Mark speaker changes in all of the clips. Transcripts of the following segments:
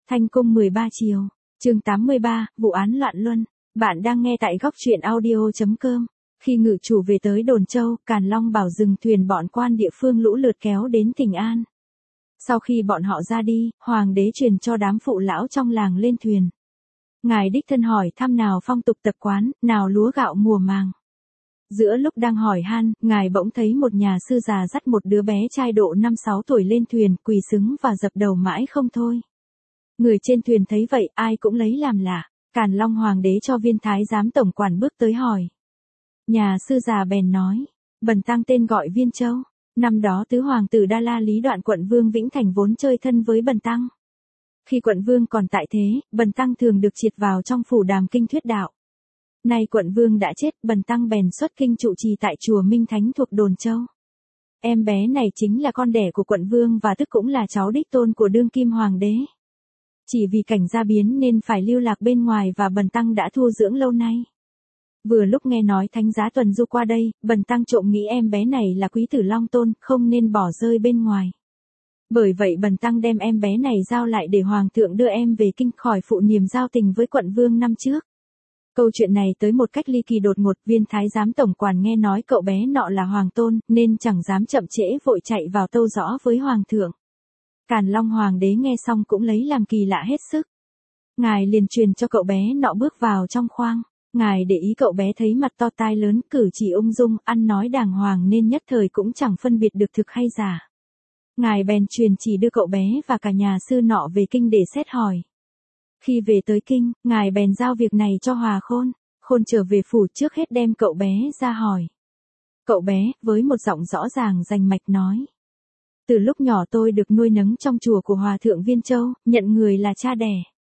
Speaker 1: Thanh cung 13 chiều, chương 83, vụ án loạn luân. Bạn đang nghe tại góc truyện audio.com. Khi ngự chủ về tới Đồn Châu, Càn Long bảo dừng thuyền, bọn quan địa phương lũ lượt kéo đến Thịnh An. Sau khi bọn họ ra đi, hoàng đế truyền cho đám phụ lão trong làng lên thuyền. Ngài đích thân hỏi thăm nào phong tục tập quán, nào lúa gạo mùa màng. Giữa lúc đang hỏi han, ngài bỗng thấy một nhà sư già dắt một đứa bé trai độ 5-6 tuổi lên thuyền, quỳ xứng và dập đầu mãi không thôi. Người trên thuyền thấy vậy, ai cũng lấy làm lạ. Càn Long hoàng đế cho viên thái giám tổng quản bước tới hỏi. Nhà sư già bèn nói, bần tăng tên gọi Viên Châu. Năm đó tứ hoàng tử Đa La Lý Đoạn quận vương Vĩnh Thành vốn chơi thân với bần tăng. Khi quận vương còn tại thế, bần tăng thường được triệt vào trong phủ đàm kinh thuyết đạo. Nay quận vương đã chết, bần tăng bèn xuất kinh trụ trì tại chùa Minh Thánh thuộc Đồn Châu. Em bé này chính là con đẻ của quận vương và tức cũng là cháu đích tôn của đương kim hoàng đế. Chỉ vì cảnh gia biến nên phải lưu lạc bên ngoài và bần tăng đã thu dưỡng lâu nay. Vừa lúc nghe nói thánh giá tuần du qua đây, bần tăng trộm nghĩ em bé này là quý tử Long Tôn, không nên bỏ rơi bên ngoài. Bởi vậy bần tăng đem em bé này giao lại để hoàng thượng đưa em về kinh khỏi phụ niềm giao tình với quận vương năm trước. Câu chuyện này tới một cách ly kỳ đột ngột, viên thái giám tổng quản nghe nói cậu bé nọ là hoàng tôn, nên chẳng dám chậm trễ vội chạy vào tâu rõ với hoàng thượng. Càn Long hoàng đế nghe xong cũng lấy làm kỳ lạ hết sức. Ngài liền truyền cho cậu bé nọ bước vào trong khoang. Ngài để ý cậu bé thấy mặt to tai lớn, cử chỉ ung dung, ăn nói đàng hoàng nên nhất thời cũng chẳng phân biệt được thực hay giả. Ngài bèn truyền chỉ đưa cậu bé và cả nhà sư nọ về kinh để xét hỏi. Khi về tới kinh, ngài bèn giao việc này cho Hòa Khôn. Khôn trở về phủ trước hết đem cậu bé ra hỏi. Cậu bé, với một giọng rõ ràng rành mạch nói. Từ lúc nhỏ tôi được nuôi nấng trong chùa của Hòa thượng Viên Châu, nhận người là cha đẻ.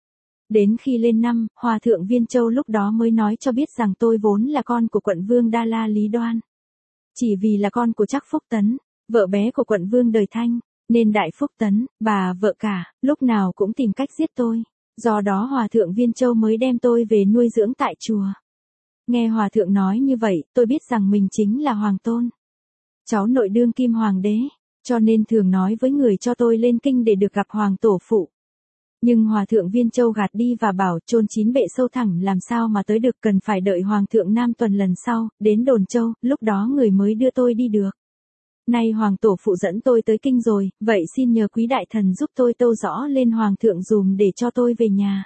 Speaker 1: Đến khi lên năm, Hòa thượng Viên Châu lúc đó mới nói cho biết rằng tôi vốn là con của quận vương Đa La Lý Đoan. Chỉ vì là con của Trắc Phúc Tấn, vợ bé của quận vương Đời Thanh, nên Đại Phúc Tấn, bà vợ cả, lúc nào cũng tìm cách giết tôi. Do đó Hòa thượng Viên Châu mới đem tôi về nuôi dưỡng tại chùa. Nghe Hòa thượng nói như vậy, tôi biết rằng mình chính là hoàng tôn, cháu nội đương kim hoàng đế, cho nên thường nói với người cho tôi lên kinh để được gặp hoàng tổ phụ. Nhưng Hòa thượng Viên Châu gạt đi và bảo chôn chín bệ sâu thẳm làm sao mà tới được, cần phải đợi hoàng thượng Nam tuần lần sau, đến Đồn Châu, lúc đó người mới đưa tôi đi được. Nay hoàng tổ phụ dẫn tôi tới kinh rồi, vậy xin nhờ quý đại thần giúp tôi tâu rõ lên hoàng thượng dùm để cho tôi về nhà.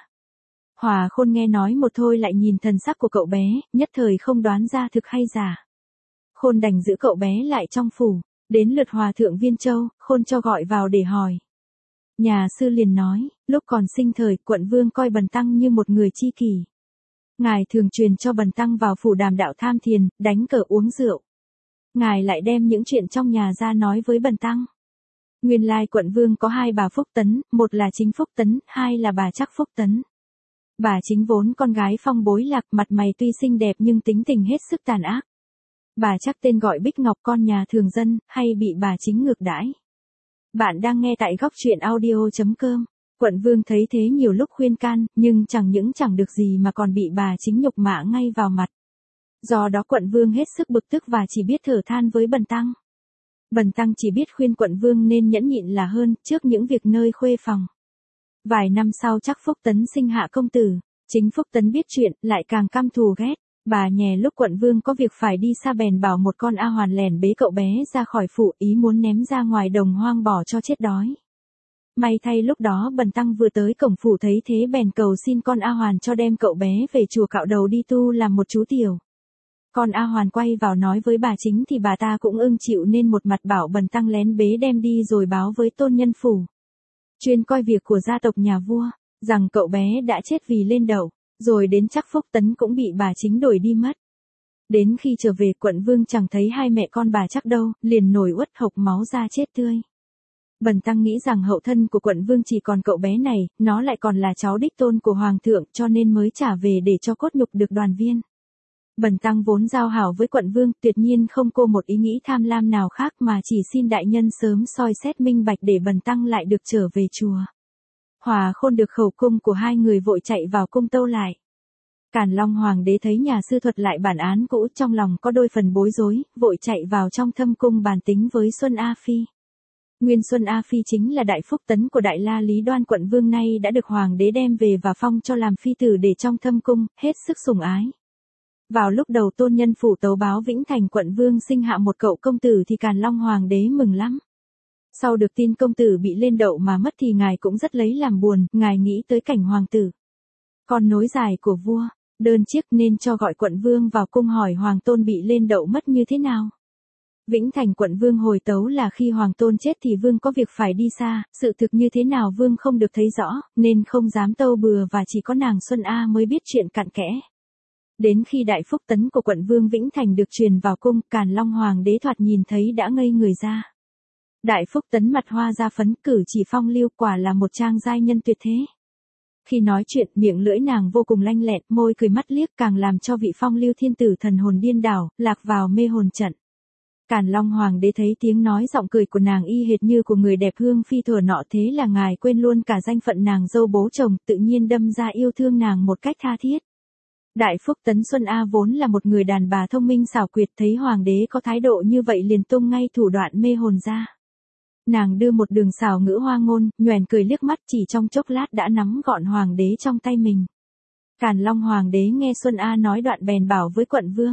Speaker 1: Hòa Khôn nghe nói một thôi lại nhìn thần sắc của cậu bé, nhất thời không đoán ra thực hay giả. Khôn đành giữ cậu bé lại trong phủ, đến lượt Hòa thượng Viên Châu, Khôn cho gọi vào để hỏi. Nhà sư liền nói, lúc còn sinh thời, quận vương coi bần tăng như một người tri kỷ. Ngài thường truyền cho bần tăng vào phủ đàm đạo tham thiền, đánh cờ uống rượu. Ngài lại đem những chuyện trong nhà ra nói với bần tăng. Nguyên lai quận vương có hai bà Phúc Tấn, một là Chính Phúc Tấn, hai là bà Trắc Phúc Tấn. Bà Chính vốn con gái phong bối lạc, mặt mày tuy xinh đẹp nhưng tính tình hết sức tàn ác. Bà Trắc tên gọi Bích Ngọc, con nhà thường dân, hay bị bà Chính ngược đãi. Bạn đang nghe tại góc truyện audio.com. Quận vương thấy thế nhiều lúc khuyên can, nhưng chẳng được gì mà còn bị bà Chính nhục mạ ngay vào mặt. Do đó quận vương hết sức bực tức và chỉ biết thở than với bần tăng. Bần tăng chỉ biết khuyên quận vương nên nhẫn nhịn là hơn, trước những việc nơi khuê phòng. Vài năm sau Trắc Phúc Tấn sinh hạ công tử, Chính Phúc Tấn biết chuyện, lại càng căm thù ghét. Bà nhè lúc quận vương có việc phải đi xa bèn bảo một con A Hoàn lèn bế cậu bé ra khỏi phủ, ý muốn ném ra ngoài đồng hoang bỏ cho chết đói. May thay lúc đó bần tăng vừa tới cổng phủ thấy thế bèn cầu xin con A Hoàn cho đem cậu bé về chùa cạo đầu đi tu làm một chú tiểu. Con A Hoàn quay vào nói với bà Chính thì bà ta cũng ưng chịu, nên một mặt bảo bần tăng lén bế đem đi rồi báo với tôn nhân phủ, chuyên coi việc của gia tộc nhà vua, rằng cậu bé đã chết vì lên đậu. Rồi đến Trắc Phúc Tấn cũng bị bà Chính đuổi đi mất. Đến khi trở về quận vương chẳng thấy hai mẹ con bà Trắc đâu, liền nổi uất hộc máu ra chết tươi. Bần tăng nghĩ rằng hậu thân của quận vương chỉ còn cậu bé này, nó lại còn là cháu đích tôn của hoàng thượng, cho nên mới trả về để cho cốt nhục được đoàn viên. Bần tăng vốn giao hảo với quận vương, tuyệt nhiên không cô một ý nghĩ tham lam nào khác mà chỉ xin đại nhân sớm soi xét minh bạch để bần tăng lại được trở về chùa. Hòa Khôn được khẩu cung của hai người vội chạy vào cung tâu lại. Càn Long hoàng đế thấy nhà sư thuật lại bản án cũ, trong lòng có đôi phần bối rối, vội chạy vào trong thâm cung bàn tính với Xuân A Phi. Nguyên Xuân A Phi chính là đại phúc tấn của Đại La Lý Đoan quận vương, nay đã được hoàng đế đem về và phong cho làm phi tử để trong thâm cung, hết sức sủng ái. Vào lúc đầu Tôn Nhân Phủ tấu báo Vĩnh Thành quận vương sinh hạ một cậu công tử thì Càn Long hoàng đế mừng lắm. Sau được tin công tử bị lên đậu mà mất thì ngài cũng rất lấy làm buồn, ngài nghĩ tới cảnh hoàng tử con nối dài của vua, đơn chiếc nên cho gọi quận vương vào cung hỏi Hoàng Tôn bị lên đậu mất như thế nào. Vĩnh Thành quận vương hồi tấu là khi Hoàng Tôn chết thì vương có việc phải đi xa, sự thực như thế nào vương không được thấy rõ, nên không dám tâu bừa và chỉ có nàng Xuân A mới biết chuyện cặn kẽ. Đến khi đại phúc tấn của quận vương Vĩnh Thành được truyền vào cung, Càn Long hoàng đế thoạt nhìn thấy đã ngây người ra. Đại phúc tấn mặt hoa da phấn, cử chỉ phong lưu, quả là một trang giai nhân tuyệt thế. Khi nói chuyện, miệng lưỡi nàng vô cùng lanh lẹn, môi cười mắt liếc càng làm cho vị phong lưu thiên tử thần hồn điên đảo, lạc vào mê hồn trận. Càn Long hoàng đế thấy tiếng nói giọng cười của nàng y hệt như của người đẹp hương phi thuở nọ, thế là ngài quên luôn cả danh phận nàng dâu bố chồng, tự nhiên đâm ra yêu thương nàng một cách tha thiết. Đại phúc tấn Xuân A vốn là một người đàn bà thông minh xảo quyệt, thấy hoàng đế có thái độ như vậy liền tung ngay thủ đoạn mê hồn ra. Nàng đưa một đường xảo ngữ hoa ngôn, nhoẻn cười liếc mắt, chỉ trong chốc lát đã nắm gọn hoàng đế trong tay mình. Càn Long hoàng đế nghe Xuân A nói đoạn bèn bảo với quận vương: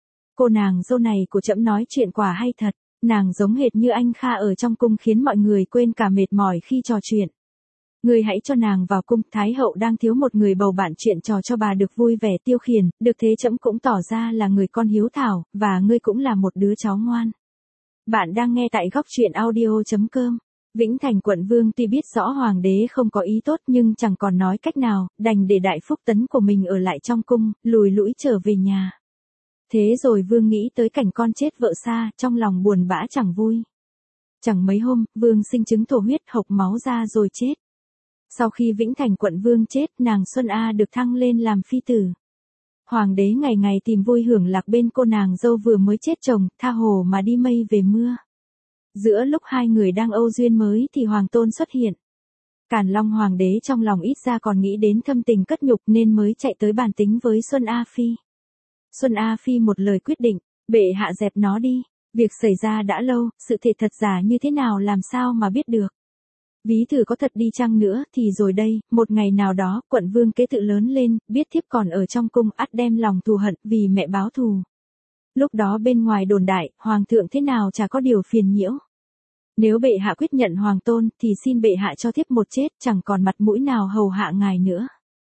Speaker 1: cô nàng dâu này của trẫm nói chuyện quả hay thật, nàng giống hệt như anh Kha ở trong cung, khiến mọi người quên cả mệt mỏi khi trò chuyện. Ngươi hãy cho nàng vào cung, thái hậu đang thiếu một người bầu bạn chuyện trò cho bà được vui vẻ tiêu khiển, được thế trẫm cũng tỏ ra là người con hiếu thảo, và ngươi cũng là một đứa cháu ngoan. Bạn đang nghe tại góc truyện audio.com. Vĩnh Thành quận vương tuy biết rõ hoàng đế không có ý tốt nhưng chẳng còn nói cách nào, đành để đại phúc tấn của mình ở lại trong cung, lùi lũi trở về nhà. Thế rồi vương nghĩ tới cảnh con chết vợ xa, trong lòng buồn bã chẳng vui. Chẳng mấy hôm, vương sinh chứng thổ huyết, hộc máu ra rồi chết. Sau khi Vĩnh Thành quận vương chết, nàng Xuân A được thăng lên làm phi tử. Hoàng đế ngày ngày tìm vui hưởng lạc bên cô nàng dâu vừa mới chết chồng, tha hồ mà đi mây về mưa. Giữa lúc hai người đang âu duyên mới thì Hoàng Tôn xuất hiện. Càn Long hoàng đế trong lòng ít ra còn nghĩ đến thâm tình cất nhục nên mới chạy tới bàn tính với Xuân A Phi. Xuân A Phi một lời quyết định: bệ hạ dẹp nó đi, việc xảy ra đã lâu, sự thật giả như thế nào làm sao mà biết được. Ví thử có thật đi chăng nữa thì rồi đây, một ngày nào đó, quận vương kế tự lớn lên, biết thiếp còn ở trong cung, ắt đem lòng thù hận vì mẹ báo thù. Lúc đó bên ngoài đồn đại, hoàng thượng thế nào chả có điều phiền nhiễu. Nếu bệ hạ quyết nhận Hoàng Tôn thì xin bệ hạ cho thiếp một chết, chẳng còn mặt mũi nào hầu hạ ngài nữa.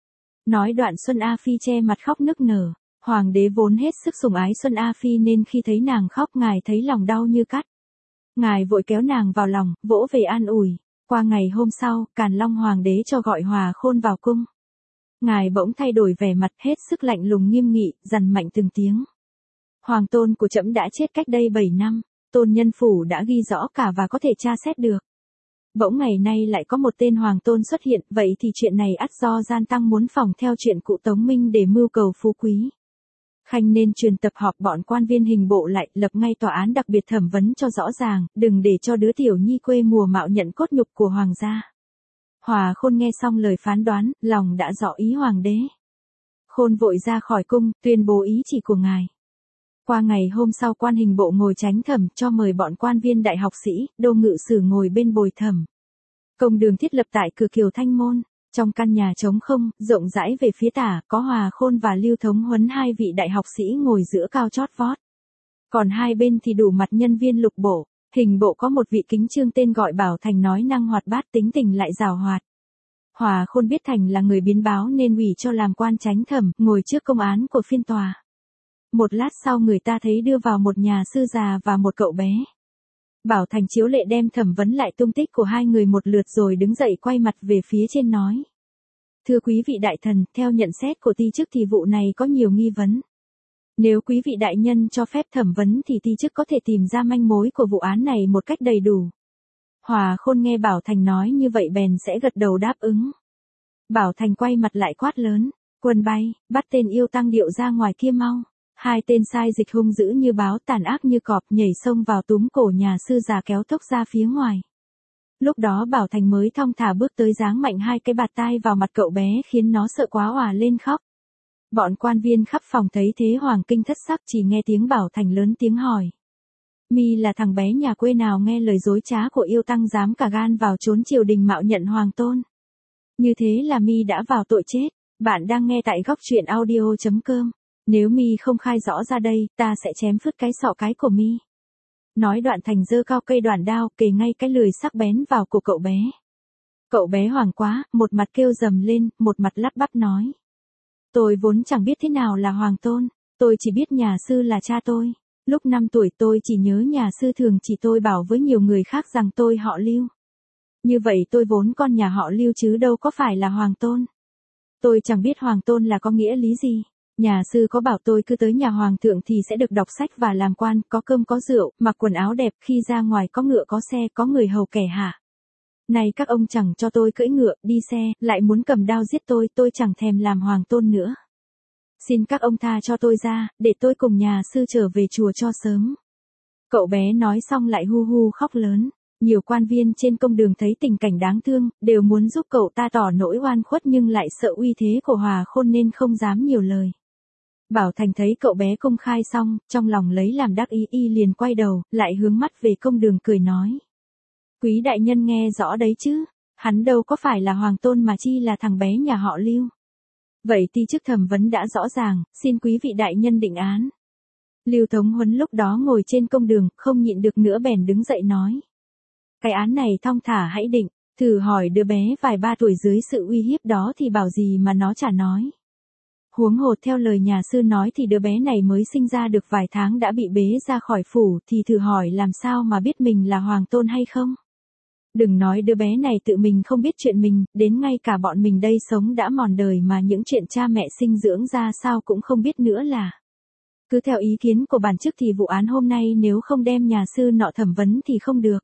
Speaker 1: Nói đoạn Xuân A Phi che mặt khóc nức nở. Hoàng đế vốn hết sức sủng ái Xuân A Phi nên khi thấy nàng khóc ngài thấy lòng đau như cắt. Ngài vội kéo nàng vào lòng, vỗ về an ủi. Qua ngày hôm sau, Càn Long hoàng đế cho gọi Hòa Khôn vào cung. Ngài bỗng thay đổi vẻ mặt hết sức lạnh lùng nghiêm nghị, dằn mạnh từng tiếng. Hoàng Tôn của trẫm đã chết cách đây 7 năm, Tôn Nhân Phủ đã ghi rõ cả và có thể tra xét được. Bỗng ngày nay lại có một tên Hoàng Tôn xuất hiện, vậy thì chuyện này ắt do gian tăng muốn phỏng theo chuyện cụ Tống Minh để mưu cầu phú quý. Khanh nên truyền tập họp bọn quan viên hình bộ lại, lập ngay tòa án đặc biệt thẩm vấn cho rõ ràng, đừng để cho đứa tiểu nhi quê mùa mạo nhận cốt nhục của hoàng gia. Hòa Khôn nghe xong lời phán đoán, lòng đã rõ ý hoàng đế. Khôn vội ra khỏi cung, tuyên bố ý chỉ của ngài. Qua ngày hôm sau quan hình bộ ngồi chánh thẩm cho mời bọn quan viên đại học sĩ, đô ngự sử ngồi bên bồi thẩm. Công đường thiết lập tại cửa Kiều Thanh Môn. Trong căn nhà trống không, rộng rãi về phía tả, có Hòa Khôn và Lưu Thống Huấn hai vị đại học sĩ ngồi giữa cao chót vót. Còn hai bên thì đủ mặt nhân viên lục bộ, hình bộ có một vị kính trương tên gọi Bảo Thành nói năng hoạt bát tính tình lại giàu hoạt. Hòa Khôn biết Thành là người biến báo nên ủy cho làm quan chánh thẩm, ngồi trước công án của phiên tòa. Một lát sau người ta thấy đưa vào một nhà sư già và một cậu bé. Bảo Thành chiếu lệ đem thẩm vấn lại tung tích của hai người một lượt rồi đứng dậy quay mặt về phía trên nói. Thưa quý vị đại thần, theo nhận xét của ty chức thì vụ này có nhiều nghi vấn. Nếu quý vị đại nhân cho phép thẩm vấn thì ty chức có thể tìm ra manh mối của vụ án này một cách đầy đủ. Hòa Khôn nghe Bảo Thành nói như vậy bèn sẽ gật đầu đáp ứng. Bảo Thành quay mặt lại quát lớn, quân bay, bắt tên yêu tăng điệu ra ngoài kia mau. Hai tên sai dịch hung dữ như báo tàn ác như cọp nhảy xông vào túm cổ nhà sư già kéo tóc ra phía ngoài. Lúc đó Bảo Thành mới thong thả bước tới giáng mạnh hai cái bạt tai vào mặt cậu bé khiến nó sợ quá òa lên khóc. Bọn quan viên khắp phòng thấy thế hoàng kinh thất sắc chỉ nghe tiếng Bảo Thành lớn tiếng hỏi. Mi là thằng bé nhà quê nào nghe lời dối trá của yêu tăng dám cả gan vào trốn triều đình mạo nhận hoàng tôn. Như thế là Mi đã vào tội chết. Bạn đang nghe tại góc truyện audio.com. Nếu Mi không khai rõ ra đây, ta sẽ chém phứt cái sọ cái của Mi. Nói đoạn Thành giơ cao cây đoản đao, kề ngay cái lưỡi sắc bén vào cổ cậu bé. Cậu bé hoảng quá, một mặt kêu rầm lên, một mặt lắp bắp nói. Tôi vốn chẳng biết thế nào là hoàng tôn, tôi chỉ biết nhà sư là cha tôi. Lúc 5 tuổi tôi chỉ nhớ nhà sư thường chỉ tôi bảo với nhiều người khác rằng tôi họ Lưu. Như vậy tôi vốn con nhà họ Lưu chứ đâu có phải là hoàng tôn. Tôi chẳng biết hoàng tôn là có nghĩa lý gì. Nhà sư có bảo tôi cứ tới nhà hoàng thượng thì sẽ được đọc sách và làm quan, có cơm có rượu, mặc quần áo đẹp, khi ra ngoài có ngựa có xe, có người hầu kẻ hạ. Này các ông chẳng cho tôi cưỡi ngựa, đi xe, lại muốn cầm đao giết tôi chẳng thèm làm hoàng tôn nữa. Xin các ông tha cho tôi ra, để tôi cùng nhà sư trở về chùa cho sớm. Cậu bé nói xong lại hu hu khóc lớn. Nhiều quan viên trên công đường thấy tình cảnh đáng thương, đều muốn giúp cậu ta tỏ nỗi oan khuất nhưng lại sợ uy thế của Hòa Khôn nên không dám nhiều lời. Bảo Thành thấy cậu bé công khai xong, trong lòng lấy làm đắc ý, y liền quay đầu, lại hướng mắt về công đường cười nói. Quý đại nhân nghe rõ đấy chứ, hắn đâu có phải là hoàng tôn mà chi là thằng bé nhà họ Lưu. Vậy ti chức thẩm vấn đã rõ ràng, xin quý vị đại nhân định án. Lưu Thống Huấn lúc đó ngồi trên công đường, không nhịn được nữa bèn đứng dậy nói. Cái án này thong thả hãy định, thử hỏi đứa bé vài ba tuổi dưới sự uy hiếp đó thì bảo gì mà nó chả nói. Huống hồ theo lời nhà sư nói thì đứa bé này mới sinh ra được vài tháng đã bị bế ra khỏi phủ thì thử hỏi làm sao mà biết mình là hoàng tôn hay không. Đừng nói đứa bé này tự mình không biết chuyện mình, đến ngay cả bọn mình đây sống đã mòn đời mà những chuyện cha mẹ sinh dưỡng ra sao cũng không biết nữa là. Cứ theo ý kiến của bản chức thì vụ án hôm nay nếu không đem nhà sư nọ thẩm vấn thì không được.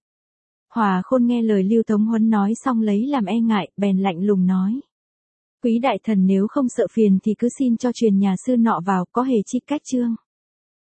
Speaker 1: Hòa Khôn nghe lời Lưu Thống Huấn nói xong lấy làm e ngại, bèn lạnh lùng nói. Quý đại thần nếu không sợ phiền thì cứ xin cho truyền nhà sư nọ vào, có hề chi cách chương.